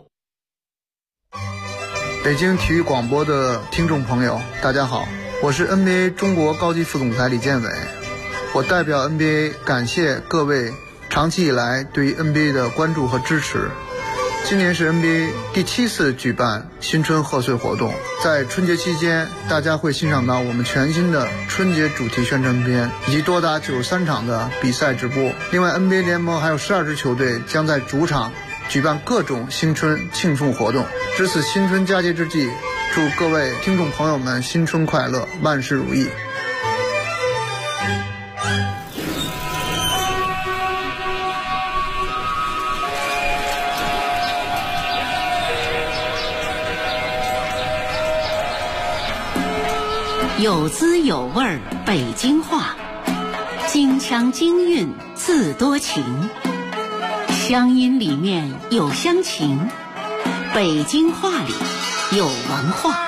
北京体育广播的听众朋友，大家好，我是 NBA 中国高级副总裁李建伟。我代表 NBA 感谢各位长期以来对于 NBA 的关注和支持。今年是 NBA 第7次举办新春贺岁活动，在春节期间，大家会欣赏到我们全新的春节主题宣传片，以及多达93场的比赛直播。另外 NBA 联盟还有12支球队将在主场举办各种新春庆祝活动。值此新春佳节之际，祝各位听众朋友们新春快乐，万事如意。 有滋有味儿北京话，京腔京韵字多情，乡音里面有乡情，北京话里有文化。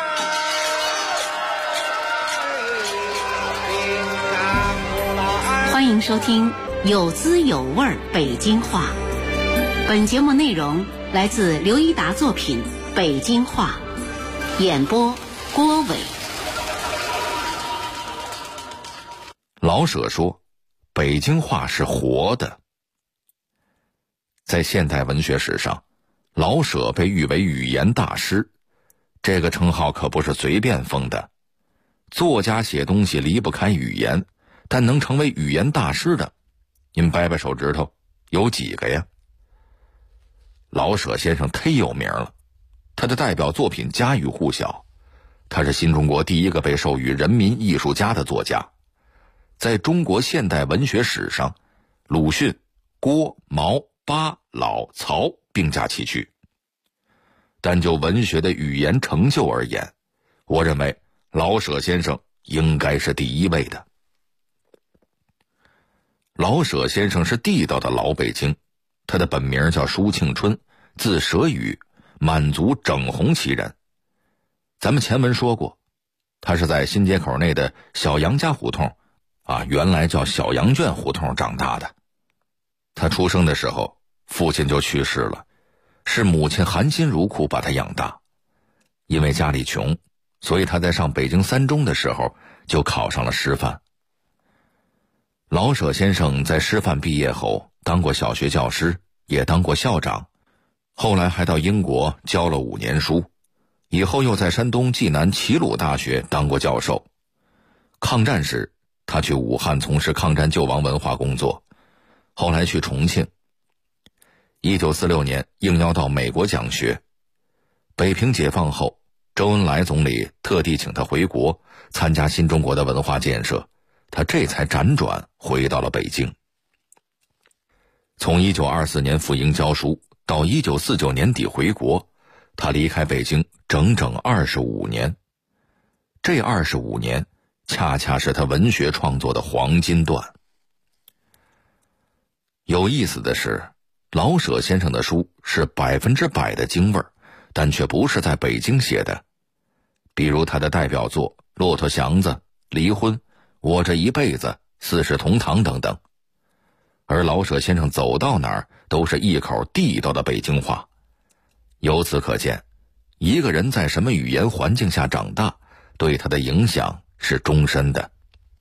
欢迎收听有滋有味儿北京话。本节目内容来自刘一达作品《北京话》，演播郭伟。 老舍说，北京话是活的。在现代文学史上，老舍被誉为语言大师，这个称号可不是随便封的。作家写东西离不开语言，但能成为语言大师的，您掰掰手指头，有几个呀？老舍先生忒有名了，他的代表作品家喻户晓，他是新中国第一个被授予人民艺术家的作家。在中国现代文学史上，鲁迅、郭、毛、巴、老、曹并驾齐驱。但就文学的语言成就而言，我认为老舍先生应该是第一位的。老舍先生是地道的老北京，他的本名叫舒庆春，字舍宇，满族整红旗人。咱们前文说过，他是在新街口内的小杨家胡同原来叫小羊圈胡同长大的。他出生的时候，父亲就去世了，是母亲含辛茹苦把他养大。因为家里穷，所以他在上北京三中的时候就考上了师范。老舍先生在师范毕业后当过小学教师，也当过校长，后来还到英国教了5年书，以后又在山东济南齐鲁大学当过教授。抗战时他去武汉从事抗战救亡文化工作，后来去重庆。1946年应邀到美国讲学。北平解放后，周恩来总理特地请他回国参加新中国的文化建设，他这才辗转回到了北京。从1924年赴英教书到1949年底回国，他离开北京整整25年。这25年恰恰是他文学创作的黄金段。有意思的是，老舍先生的书是100%的京味儿，但却不是在北京写的。比如他的代表作《骆驼祥子》《离婚》《我这一辈子》《四世同堂》等等。而老舍先生走到哪儿都是一口地道的北京话。由此可见，一个人在什么语言环境下长大，对他的影响是终身的。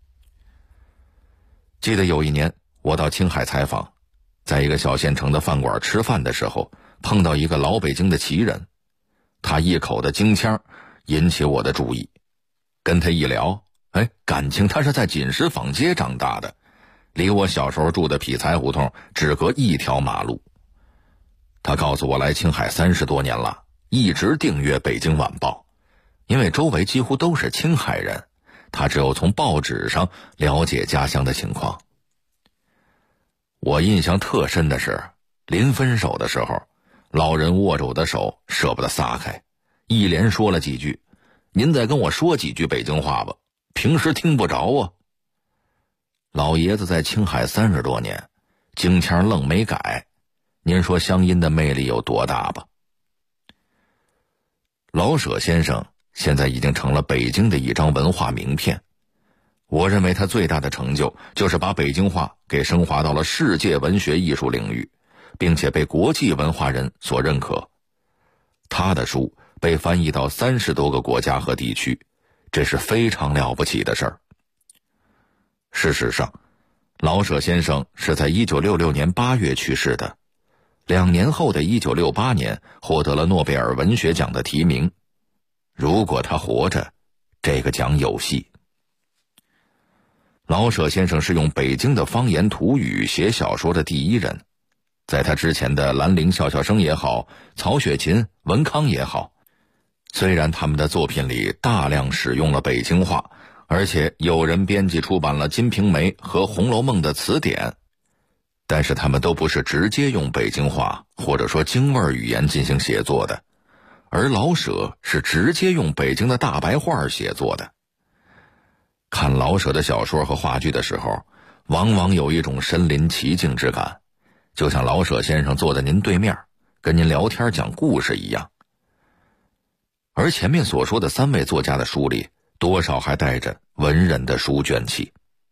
记得有一年我到青海采访，在一个小县城的饭馆吃饭的时候，碰到一个老北京的旗人，他一口的京腔引起我的注意。跟他一聊，感情他是在锦石坊街长大的，离我小时候住的匹才胡同只隔一条马路。他告诉我来青海30多年了，一直订阅《北京晚报》，因为周围几乎都是青海人，他只有从报纸上了解家乡的情况。我印象特深的是，临分手的时候，老人握着我的手舍不得撒开，一连说了几句：“您再跟我说几句北京话吧，平时听不着啊。”老爷子在青海30多年，京腔愣没改，您说乡音的魅力有多大吧？老舍先生现在已经成了北京的一张文化名片。我认为他最大的成就就是把北京话给升华到了世界文学艺术领域，并且被国际文化人所认可。他的书被翻译到30多个国家和地区，这是非常了不起的事儿。事实上，老舍先生是在1966年8月去世的，2年后的1968年获得了诺贝尔文学奖的提名。如果他活着，这个奖有戏。老舍先生是用北京的方言土语写小说的第一人，在他之前的兰陵笑笑生也好，曹雪芹、文康也好，虽然他们的作品里大量使用了北京话，而且有人编辑出版了《金瓶梅》和《红楼梦》的词典，但是他们都不是直接用北京话或者说京味语言进行写作的，而老舍是直接用北京的大白话写作的。 看老舍的小说和话剧的时候，往往有一种身临其境之感，就像老舍先生坐在您对面，跟您聊天讲故事一样。而前面所说的3位作家的书里，多少还带着文人的书卷气。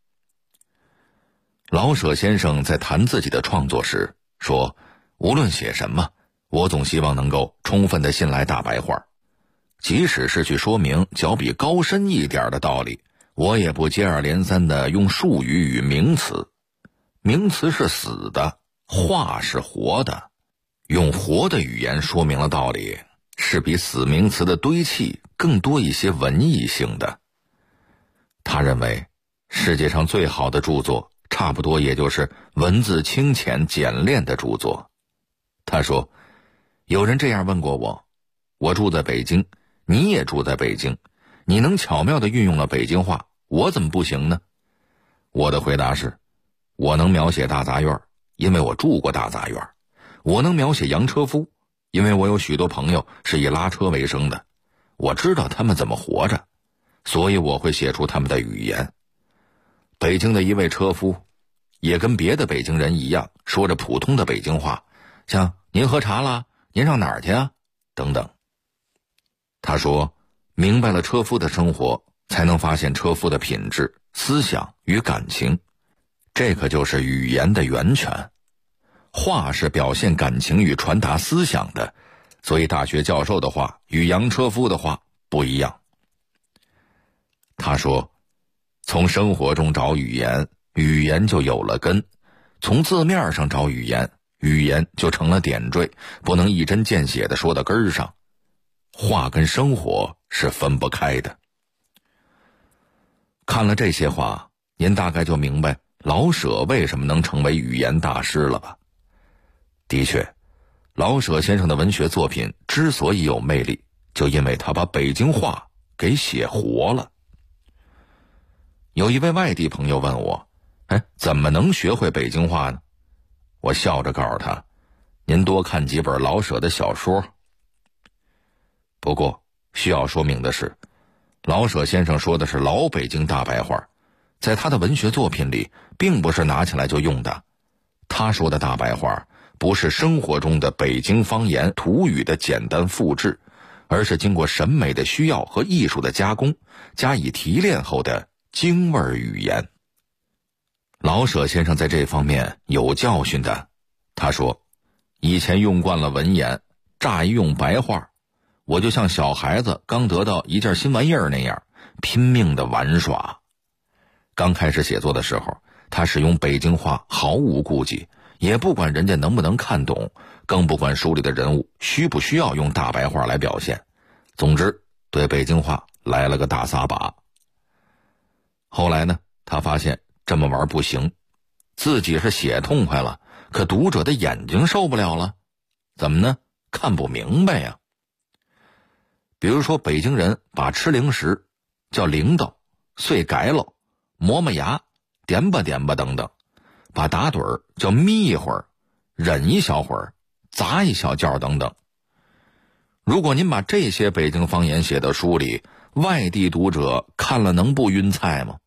老舍先生在谈自己的创作时说，无论写什么，我总希望能够充分地信赖大白话，即使是去说明较比高深一点的道理，我也不接二连三地用术语与名词。名词是死的，话是活的，用活的语言说明了道理，是比死名词的堆砌更多一些文艺性的。他认为世界上最好的著作差不多也就是文字清浅简练的著作。他说，有人这样问过我，我住在北京，你也住在北京，你能巧妙地运用了北京话，我怎么不行呢？我的回答是，我能描写大杂院，因为我住过大杂院；我能描写洋车夫，因为我有许多朋友是以拉车为生的，我知道他们怎么活着，所以我会写出他们的语言。北京的一位车夫也跟别的北京人一样，说着普通的北京话，像您喝茶啦，您上哪儿去啊等等。他说，明白了车夫的生活，才能发现车夫的品质、思想与感情，这可就是语言的源泉。话是表现感情与传达思想的，所以大学教授的话与洋车夫的话不一样。他说，从生活中找语言，语言就有了根；从字面上找语言，语言就成了点缀，不能一针见血地说到根儿上。话跟生活是分不开的。看了这些话，您大概就明白老舍为什么能成为语言大师了吧？的确，老舍先生的文学作品之所以有魅力，就因为他把北京话给写活了。有一位外地朋友问我，怎么能学会北京话呢？我笑着告诉他，您多看几本老舍的小说。不过需要说明的是，老舍先生说的是老北京大白话，在他的文学作品里并不是拿起来就用的。他说的大白话不是生活中的北京方言土语的简单复制，而是经过审美的需要和艺术的加工，加以提炼后的京味语言。老舍先生在这方面有教训的。他说，以前用惯了文言，乍一用白话，我就像小孩子刚得到一件新玩意儿那样，拼命的玩耍。刚开始写作的时候，他使用北京话毫无顾忌，也不管人家能不能看懂，更不管书里的人物需不需要用大白话来表现。总之，对北京话来了个大撒把。后来呢，他发现这么玩不行，自己是写痛快了，可读者的眼睛受不了了。怎么呢？看不明白呀。比如说，北京人把吃零食叫铃铛、碎改喽、磨磨牙、点吧点吧等等，把打盹儿叫眯一会儿、忍一小会儿、砸一小觉等等。如果您把这些北京方言写到书里，外地读者看了能不晕菜吗？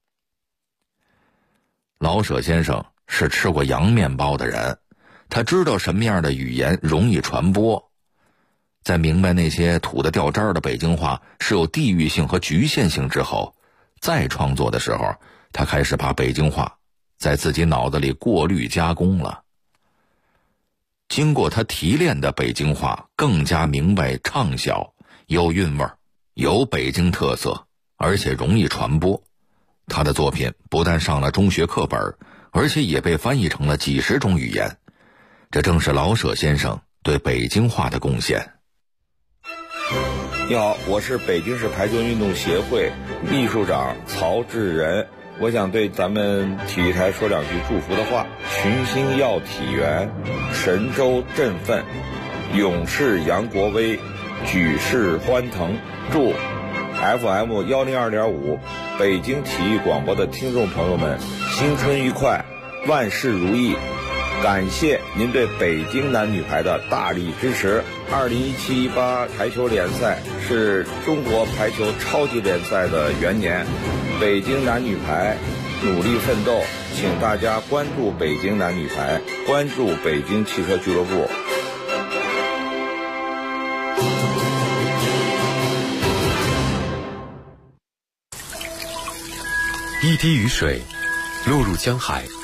老舍先生是吃过洋面包的人，他知道什么样的语言容易传播。在明白那些土得掉渣的北京话是有地域性和局限性之后，再创作的时候，他开始把北京话在自己脑子里过滤加工了。经过他提炼的北京话更加明白畅销，有韵味，有北京特色，而且容易传播。他的作品不但上了中学课本，而且也被翻译成了几十种语言。这正是老舍先生对北京话的贡献。 你好，我是北京市排球运动协会秘书长曹志仁，我想对咱们体育台说两句祝福的话：群星耀体圆，神州振奋，勇士扬国威，举世欢腾。祝 FM 102.5北京体育广播的听众朋友们新春愉快，万事如意， 感谢您对北京男女排的大力支持。2017-18排球联赛是中国排球超级联赛的元年，北京男女排努力奋斗，请大家关注北京男女排，关注北京汽车俱乐部。 一滴雨水落入江海，